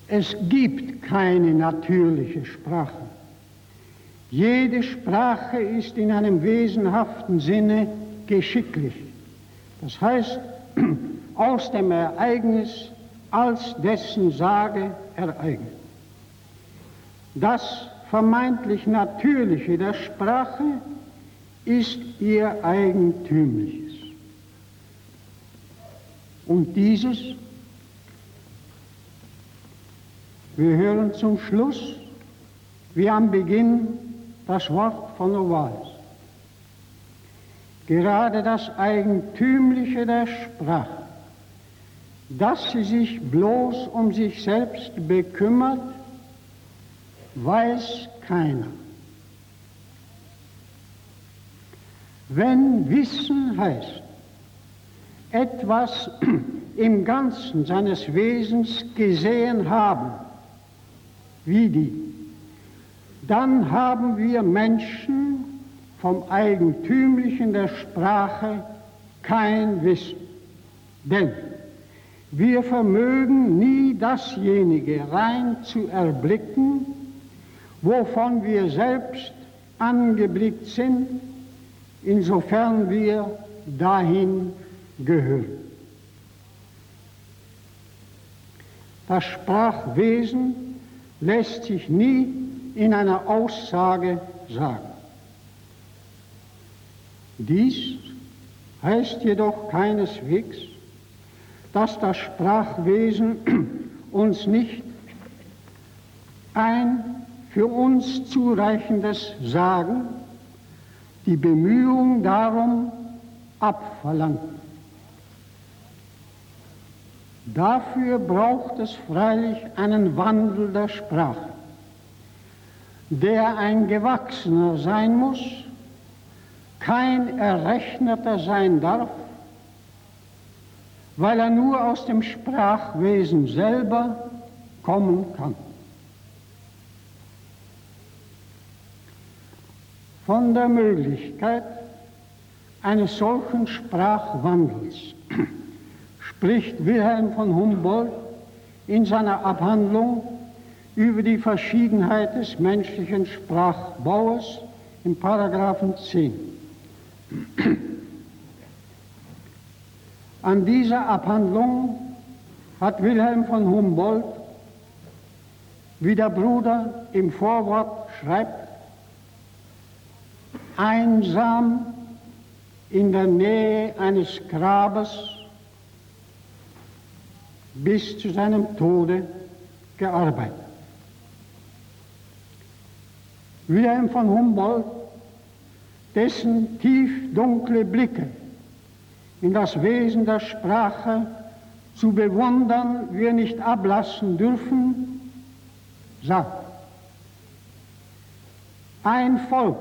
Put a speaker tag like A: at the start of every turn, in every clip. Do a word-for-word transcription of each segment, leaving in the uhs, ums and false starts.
A: Es gibt keine natürliche Sprache. Jede Sprache ist in einem wesenhaften Sinne geschicklich. Das heißt, aus dem Ereignis als dessen Sage ereignet. Das vermeintlich Natürliche der Sprache ist ihr Eigentümliches. Und dieses, wir hören zum Schluss, wie am Beginn, das Wort von Novalis. Gerade das Eigentümliche der Sprache, dass sie sich bloß um sich selbst bekümmert, weiß keiner. Wenn Wissen heißt, etwas im Ganzen seines Wesens gesehen haben, wie die, dann haben wir Menschen vom Eigentümlichen der Sprache kein Wissen. Denn wir vermögen nie dasjenige rein zu erblicken, wovon wir selbst angeblickt sind, insofern wir dahin gehören. Das Sprachwesen lässt sich nie in einer Aussage sagen. Dies heißt jedoch keineswegs, dass das Sprachwesen uns nicht ein für uns zureichendes Sagen, die Bemühung darum abverlangt. Dafür braucht es freilich einen Wandel der Sprache, der ein gewachsener sein muss, kein errechneter sein darf, weil er nur aus dem Sprachwesen selber kommen kann. Von der Möglichkeit eines solchen Sprachwandels spricht Wilhelm von Humboldt in seiner Abhandlung über die Verschiedenheit des menschlichen Sprachbaues im Paragraphen zehn. An dieser Abhandlung hat Wilhelm von Humboldt, wie der Bruder im Vorwort schreibt, einsam in der Nähe eines Grabes bis zu seinem Tode gearbeitet. Wilhelm von Humboldt, dessen tief dunkle Blicke in das Wesen der Sprache zu bewundern wir nicht ablassen dürfen, sagt: Ein Volk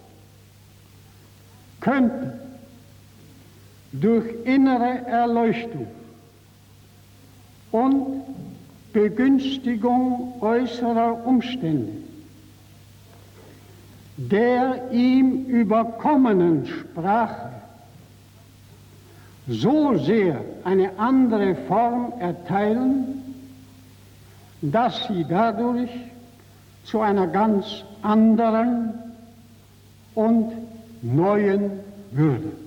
A: könnte durch innere Erleuchtung und Begünstigung äußerer Umstände der ihm überkommenen Sprache so sehr eine andere Form erteilen, dass sie dadurch zu einer ganz anderen und neuen würde.